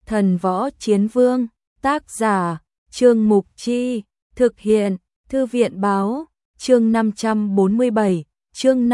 Thần Võ Chiến Vương, tác giả, Trương Mục Chi, thực hiện, Thư viện Báo, chương 547, chương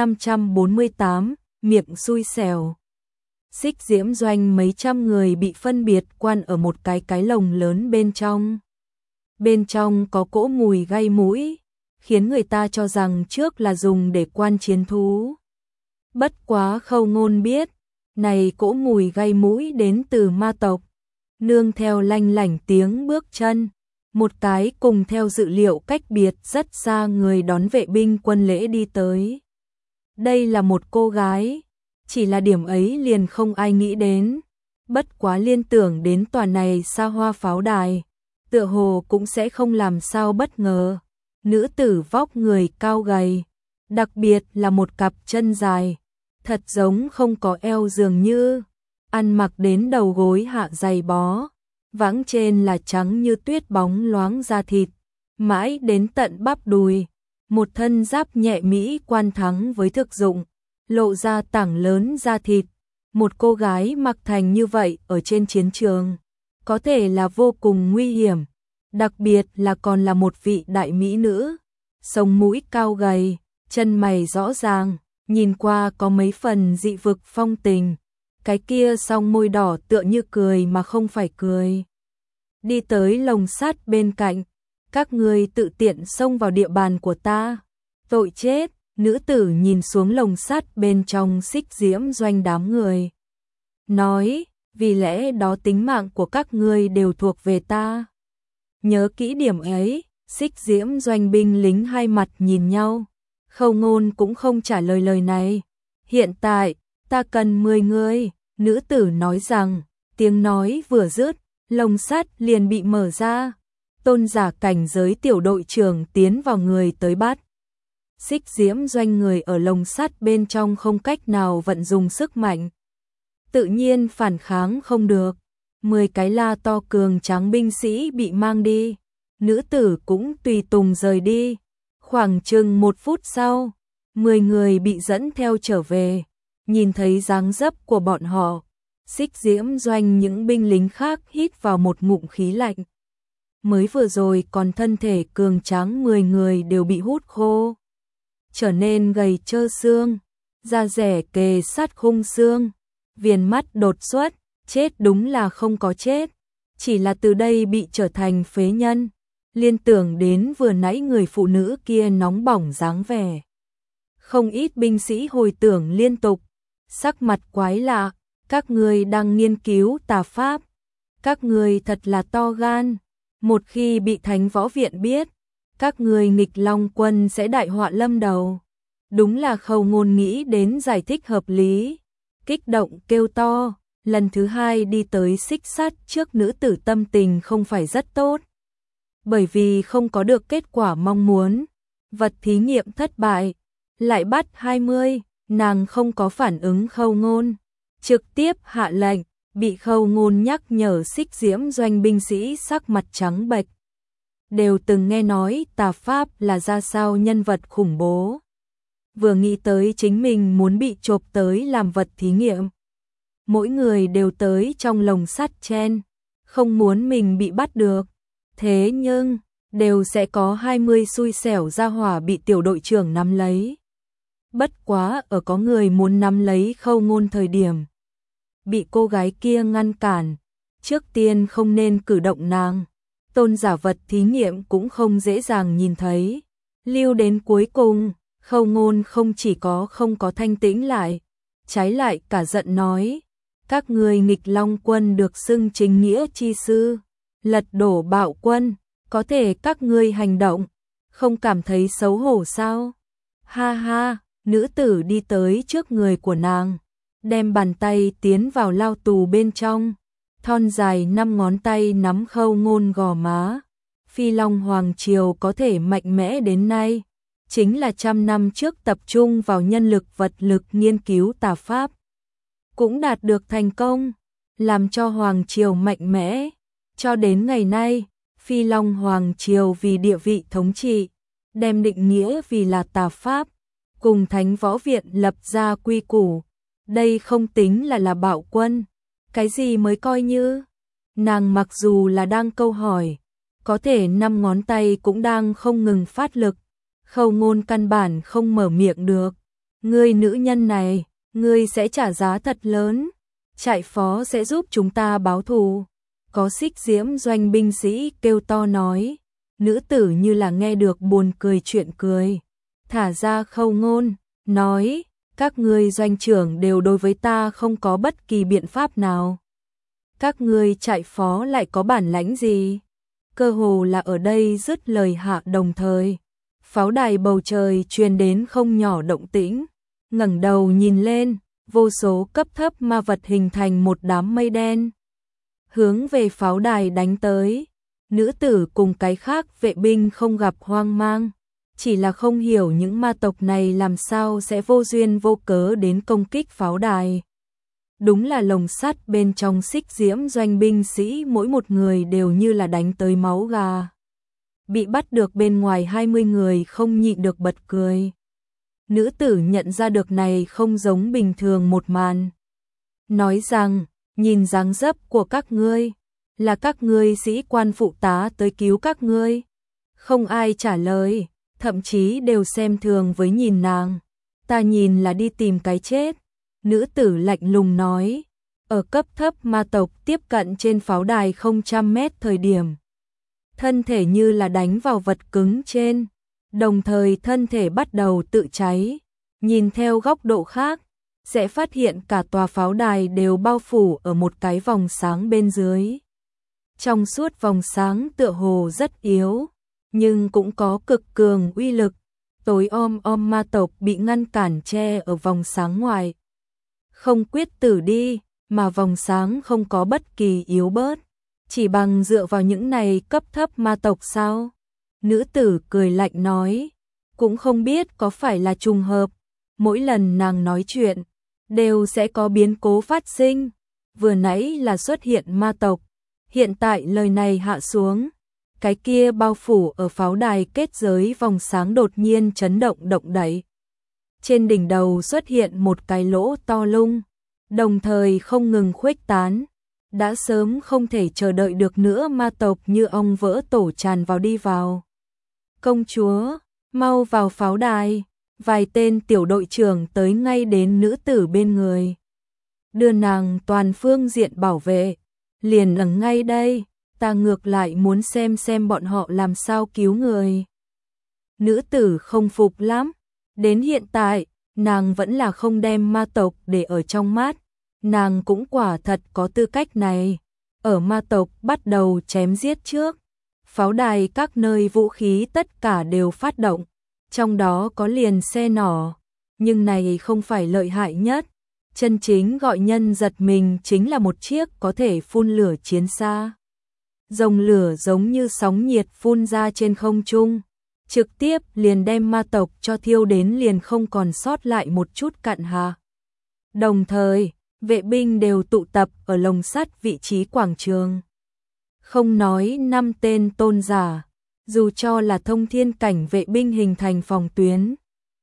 548, miệng xui xẻo. Xích Diễm Doanh mấy trăm người bị phân biệt quan ở một cái lồng lớn bên trong. Bên trong có cỗ mùi gây mũi, khiến người ta cho rằng trước là dùng để quan chiến thú. Bất quá Khâu Ngôn biết, này cỗ mùi gây mũi đến từ ma tộc. Nương theo lanh lảnh tiếng bước chân, một cái cùng theo dự liệu cách biệt rất xa người đón vệ binh quân lễ đi tới. Đây là một cô gái, chỉ là điểm ấy liền không ai nghĩ đến. Bất quá liên tưởng đến tòa này xa hoa pháo đài, tựa hồ cũng sẽ không làm sao bất ngờ. Nữ tử vóc người cao gầy, đặc biệt là một cặp chân dài, thật giống không có eo dường như, ăn mặc đến đầu gối hạ giày bó, vãng trên là trắng như tuyết bóng loáng da thịt, mãi đến tận bắp đùi, một thân giáp nhẹ mỹ quan thắng với thực dụng, lộ ra tảng lớn da thịt. Một cô gái mặc thành như vậy ở trên chiến trường, có thể là vô cùng nguy hiểm, đặc biệt là còn là một vị đại mỹ nữ, sống mũi cao gầy, chân mày rõ ràng, nhìn qua có mấy phần dị vực phong tình. Cái kia song môi đỏ tựa như cười mà không phải cười. Đi tới lồng sắt bên cạnh, các ngươi tự tiện xông vào địa bàn của ta, tội chết. Nữ tử nhìn xuống lồng sắt bên trong Xích Diễm Doanh đám người, nói, vì lẽ đó tính mạng của các ngươi đều thuộc về ta. Nhớ kỹ điểm ấy. Xích Diễm Doanh binh lính hai mặt nhìn nhau. Khâu Ngôn cũng không trả lời lời này. Hiện tại, ta cần 10 người. Nữ tử nói rằng, tiếng nói vừa dứt, lồng sắt liền bị mở ra. Tôn giả cảnh giới tiểu đội trưởng tiến vào người tới bắt. Xích Diễm Doanh người ở lồng sắt bên trong không cách nào vận dùng sức mạnh, tự nhiên phản kháng không được. 10 cái la to cường tráng binh sĩ bị mang đi, nữ tử cũng tùy tùng rời đi. Khoảng chừng 1 phút sau, 10 người bị dẫn theo trở về. Nhìn thấy dáng dấp của bọn họ, Xích Diễm Doanh những binh lính khác hít vào một ngụm khí lạnh. Mới vừa rồi còn thân thể cường tráng 10 người đều bị hút khô, trở nên gầy trơ xương, da rẻ kề sát khung xương, viền mắt đột xuất, chết đúng là không có chết, chỉ là từ đây bị trở thành phế nhân. Liên tưởng đến vừa nãy người phụ nữ kia nóng bỏng dáng vẻ, không ít binh sĩ hồi tưởng liên tục, sắc mặt quái lạ. Các ngươi đang nghiên cứu tà pháp, các ngươi thật là to gan, một khi bị Thánh Võ Viện biết, các ngươi Nghịch Long quân sẽ đại họa lâm đầu. Đúng là Khâu Ngôn nghĩ đến giải thích hợp lý, kích động kêu to. Lần thứ hai đi tới xích sắt trước, nữ tử tâm tình không phải rất tốt, bởi vì không có được kết quả mong muốn, vật thí nghiệm thất bại, lại bắt 20, nàng không có phản ứng Khâu Ngôn, trực tiếp hạ lệnh. Bị Khâu Ngôn nhắc nhở, Xích Diễm Doanh binh sĩ sắc mặt trắng bệch, đều từng nghe nói tà pháp là ra sao nhân vật khủng bố, vừa nghĩ tới chính mình muốn bị chộp tới làm vật thí nghiệm, mỗi người đều tới trong lồng sắt chen, không muốn mình bị bắt được. Thế nhưng đều sẽ có 20 xui xẻo ra hỏa bị tiểu đội trưởng nắm lấy. Bất quá ở có người muốn nắm lấy Khâu Ngôn thời điểm, bị cô gái kia ngăn cản. Trước tiên không nên cử động nàng, tôn giả vật thí nghiệm cũng không dễ dàng nhìn thấy. Lưu đến cuối cùng, Khâu Ngôn không chỉ không có thanh tĩnh lại, trái lại cả giận nói, các ngươi Nghịch Long quân được xưng chính nghĩa chi sư, lật đổ bạo quân, có thể các ngươi hành động, không cảm thấy xấu hổ sao? Ha ha. Nữ tử đi tới trước người của nàng, đem bàn tay tiến vào lao tù bên trong, thon dài 5 ngón tay nắm Khâu Ngôn gò má. Phi Long Hoàng Triều có thể mạnh mẽ đến nay, chính là 100 năm trước tập trung vào nhân lực vật lực nghiên cứu tà pháp, cũng đạt được thành công, làm cho Hoàng Triều mạnh mẽ. Cho đến ngày nay, Phi Long Hoàng Triều vì địa vị thống trị, đem định nghĩa vì là tà pháp, cùng Thánh Võ Viện lập ra quy củ. Đây không tính là bạo quân, cái gì mới coi như Nàng mặc dù là đang câu hỏi, có thể 5 ngón tay cũng đang không ngừng phát lực. Khâu Ngôn căn bản không mở miệng được. Ngươi nữ nhân này, ngươi sẽ trả giá thật lớn. Trại phó sẽ giúp chúng ta báo thù. Có Xích Diễm doanh binh sĩ kêu to nói. Nữ tử như là nghe được buồn cười chuyện cười. Thả ra Khâu Ngôn, nói, các ngươi doanh trưởng đều đối với ta không có bất kỳ biện pháp nào. Các ngươi trại phó lại có bản lãnh gì? Cơ hồ là ở đây dứt lời hạ đồng thời. Pháo đài bầu trời truyền đến không nhỏ động tĩnh. Ngẩng đầu nhìn lên, vô số cấp thấp ma vật hình thành một đám mây đen. Hướng về pháo đài đánh tới. Nữ tử cùng cái khác vệ binh không gặp hoang mang. Chỉ là không hiểu những ma tộc này làm sao sẽ vô duyên vô cớ đến công kích pháo đài. Đúng là lồng sắt bên trong Xích Diễm doanh binh sĩ mỗi một người đều như là đánh tới máu gà. Bị bắt được bên ngoài 20 người không nhịn được bật cười. Nữ tử nhận ra được này không giống bình thường một màn. Nói rằng, nhìn dáng dấp của các ngươi, là các ngươi sĩ quan phụ tá tới cứu các ngươi. Không ai trả lời, thậm chí đều xem thường với nhìn nàng. Ta nhìn là đi tìm cái chết. Nữ tử lạnh lùng nói, ở cấp thấp ma tộc tiếp cận trên pháo đài 100 mét thời điểm. Thân thể như là đánh vào vật cứng trên, đồng thời thân thể bắt đầu tự cháy. Nhìn theo góc độ khác, sẽ phát hiện cả tòa pháo đài đều bao phủ ở một cái vòng sáng bên dưới. Trong suốt vòng sáng tựa hồ rất yếu, nhưng cũng có cực cường uy lực. Tối om ma tộc bị ngăn cản che ở vòng sáng ngoài. Không quyết tử đi, mà vòng sáng không có bất kỳ yếu bớt. Chỉ bằng dựa vào những này cấp thấp ma tộc sao? Nữ tử cười lạnh nói, cũng không biết có phải là trùng hợp. Mỗi lần nàng nói chuyện, đều sẽ có biến cố phát sinh. Vừa nãy là xuất hiện ma tộc, hiện tại lời này hạ xuống. Cái kia bao phủ ở pháo đài kết giới vòng sáng đột nhiên chấn động động đậy. Trên đỉnh đầu xuất hiện một cái lỗ to lung, đồng thời không ngừng khuếch tán. Đã sớm không thể chờ đợi được nữa ma tộc như ong vỡ tổ tràn vào đi vào. Công chúa, mau vào pháo đài. Vài tên tiểu đội trưởng tới ngay đến nữ tử bên người. Đưa nàng toàn phương diện bảo vệ. Liền ở ngay đây, ta ngược lại muốn xem bọn họ làm sao cứu người. Nữ tử không phục lắm. Đến hiện tại, nàng vẫn là không đem ma tộc để ở trong mắt. Nàng cũng quả thật có tư cách này. Ở ma tộc bắt đầu chém giết trước. Pháo đài các nơi vũ khí tất cả đều phát động. Trong đó có liền xe nỏ. Nhưng này không phải lợi hại nhất. Chân chính gọi nhân giật mình chính là một chiếc có thể phun lửa chiến xa. Dòng lửa giống như sóng nhiệt phun ra trên không trung. Trực tiếp liền đem ma tộc cho thiêu đến liền không còn sót lại một chút cặn hà. Đồng thời, vệ binh đều tụ tập ở lồng sắt vị trí quảng trường. Không nói 5 tên tôn giả, dù cho là thông thiên cảnh vệ binh hình thành phòng tuyến,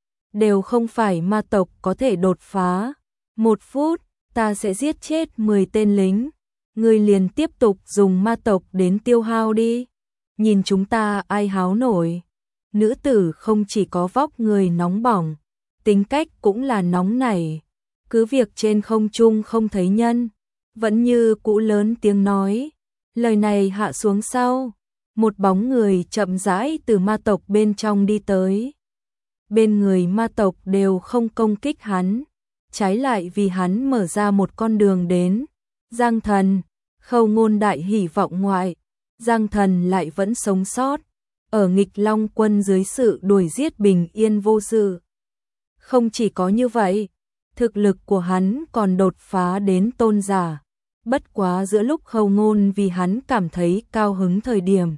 đều không phải ma tộc có thể đột phá. 1 phút, ta sẽ giết chết 10 tên lính. Ngươi liền tiếp tục dùng ma tộc đến tiêu hao đi. Nhìn chúng ta ai háo nổi. Nữ tử không chỉ có vóc người nóng bỏng, tính cách cũng là nóng nảy. Cứ việc trên không trung không thấy nhân, vẫn như cũ lớn tiếng nói. Lời này hạ xuống sau, một bóng người chậm rãi từ ma tộc bên trong đi tới. Bên người ma tộc đều không công kích hắn, trái lại vì hắn mở ra một con đường đến. Giang Thần, Khâu Ngôn đại hỉ vọng ngoại, Giang Thần lại vẫn sống sót, ở nghịch long quân dưới sự đuổi giết bình yên vô sự. Không chỉ có như vậy, thực lực của hắn còn đột phá đến tôn giả. Bất quá giữa lúc Khâu Ngôn vì hắn cảm thấy cao hứng thời điểm,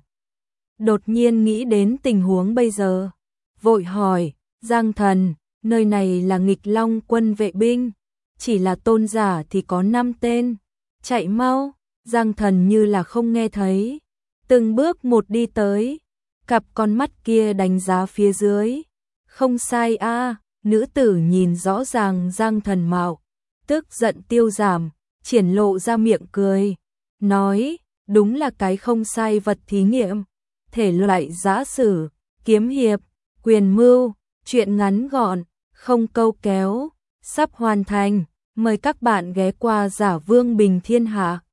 đột nhiên nghĩ đến tình huống bây giờ, vội hỏi, Giang Thần, nơi này là nghịch long quân vệ binh, chỉ là tôn giả thì có 5 tên, chạy mau. Giang Thần như là không nghe thấy, từng bước một đi tới, cặp con mắt kia đánh giá phía dưới. Không sai a. Nữ tử nhìn rõ ràng Giang Thần mạo, tức giận tiêu giảm, triển lộ ra miệng cười. nói, đúng là cái không sai vật thí nghiệm. Thể loại giã sử, kiếm hiệp, quyền mưu, truyện ngắn gọn, không câu kéo, sắp hoàn thành. Mời các bạn ghé qua Giả Vương Bình Thiên Hạ.